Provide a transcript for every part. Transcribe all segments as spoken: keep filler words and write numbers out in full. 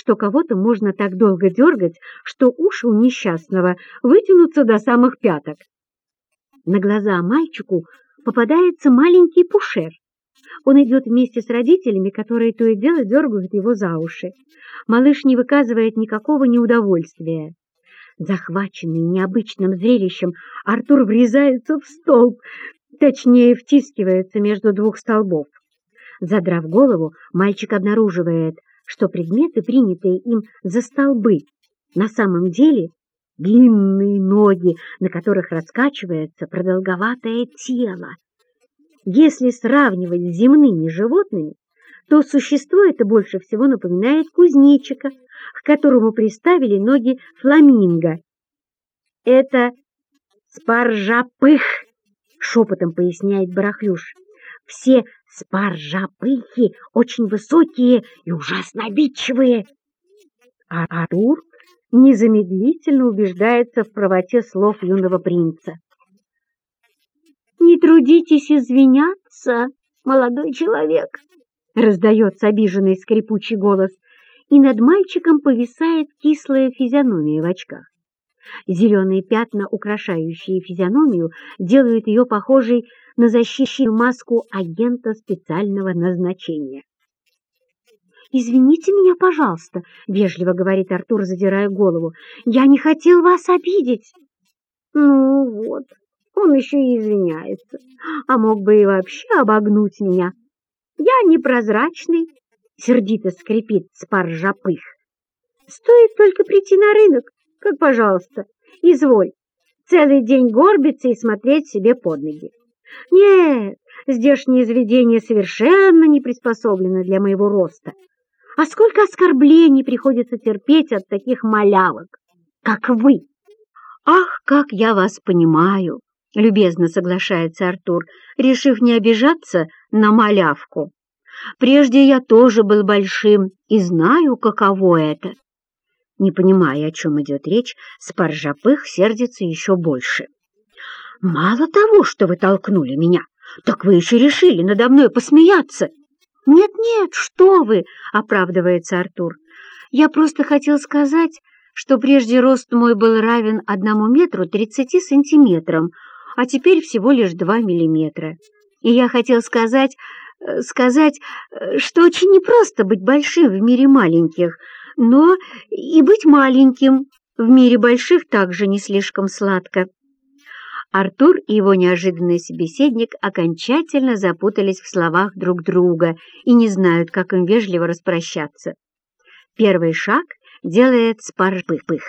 что кого-то можно так долго дергать, что уши у несчастного вытянутся до самых пяток. На глаза мальчику попадается маленький Пушер. Он идет вместе с родителями, которые то и дело дергают его за уши. Малыш не выказывает никакого неудовольствия. Захваченный необычным зрелищем, Артур врезается в столб, точнее, втискивается между двух столбов. Задрав голову, мальчик обнаруживает, что предметы, принятые им за столбы, на самом деле длинные ноги, на которых раскачивается продолговатое тело. Если сравнивать с земными животными, то существо это больше всего напоминает кузнечика, к которому приставили ноги фламинго. «Это спаржапых», — шепотом поясняет Барахлюш. «Все спаржапыхи очень высокие и ужасно обидчивые». А Артур незамедлительно убеждается в правоте слов юного принца. «Не трудитесь извиняться, молодой человек», — раздается обиженный скрипучий голос, и над мальчиком повисает кислая физиономия в очках. Зеленые пятна, украшающие физиономию, делают ее похожей на защищенную маску агента специального назначения. «Извините меня, пожалуйста», — вежливо говорит Артур, задирая голову. «Я не хотел вас обидеть». «Ну вот, он еще и извиняется, а мог бы и вообще обогнуть меня. Я непрозрачный», — сердито скрипит спаржапых. «Стоит только прийти на рынок, как, пожалуйста, изволь, целый день горбиться и смотреть себе под ноги. Нет, здешнее заведение совершенно не приспособлено для моего роста. А сколько оскорблений приходится терпеть от таких малявок, как вы!» «Ах, как я вас понимаю!» — любезно соглашается Артур, решив не обижаться на малявку. «Прежде я тоже был большим и знаю, каково это». Не понимая, о чем идет речь, спаржапых сердится еще больше. «Мало того, что вы толкнули меня, так вы еще решили надо мной посмеяться». «Нет-нет, что вы!» — оправдывается Артур. «Я просто хотел сказать, что прежде рост мой был равен одному метру тридцати сантиметрам, а теперь всего лишь два миллиметра. И я хотел сказать, сказать, что очень непросто быть большим в мире маленьких, но и быть маленьким в мире больших также не слишком сладко». Артур и его неожиданный собеседник окончательно запутались в словах друг друга и не знают, как им вежливо распрощаться. Первый шаг делает спаржапых.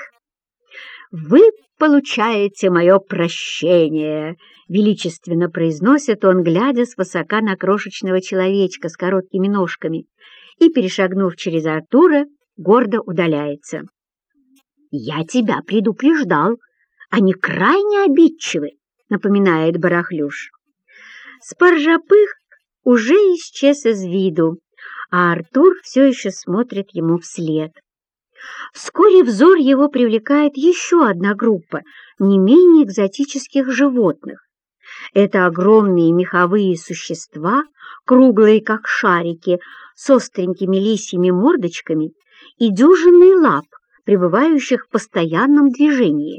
«Вы получаете мое прощение», — величественно произносит он, глядя свысока на крошечного человечка с короткими ножками, и, перешагнув через Артура, гордо удаляется. «Я тебя предупреждал. Они крайне обидчивы», — напоминает Барахлюш. Спаржапых уже исчез из виду, а Артур все еще смотрит ему вслед. Вскоре взор его привлекает еще одна группа не менее экзотических животных. Это огромные меховые существа, круглые как шарики, с остренькими лисьими мордочками и дюжиной лап, пребывающих в постоянном движении.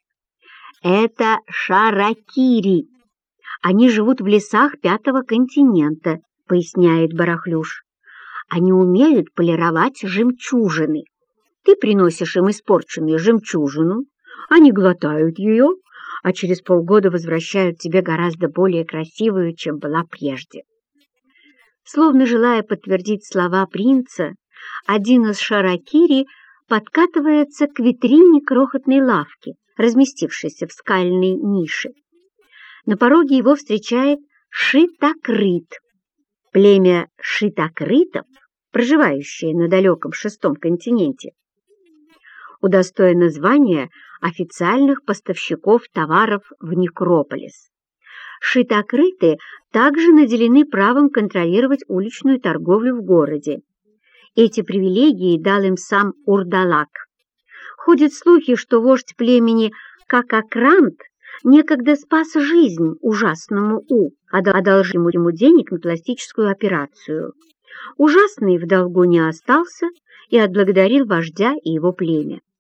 Это шаракири. Они живут в лесах пятого континента, поясняет Барахлюш. Они умеют полировать жемчужины. Ты приносишь им испорченную жемчужину, они глотают ее, а через полгода возвращают тебе гораздо более красивую, чем была прежде. Словно желая подтвердить слова принца, один из шаракири подкатывается к витрине крохотной лавки, разместившейся в скальной нише. На пороге его встречает шитокрыт. Племя шитокрытов, проживающее на далеком шестом континенте, удостоено звания официальных поставщиков товаров в Некрополис. Шитокрыты также наделены правом контролировать уличную торговлю в городе. Эти привилегии дал им сам Урдалак. Ходят слухи, что вождь племени Какакрант некогда спас жизнь ужасному У, одолжив ему денег на пластическую операцию. Ужасный в долгу не остался и отблагодарил вождя и его племя.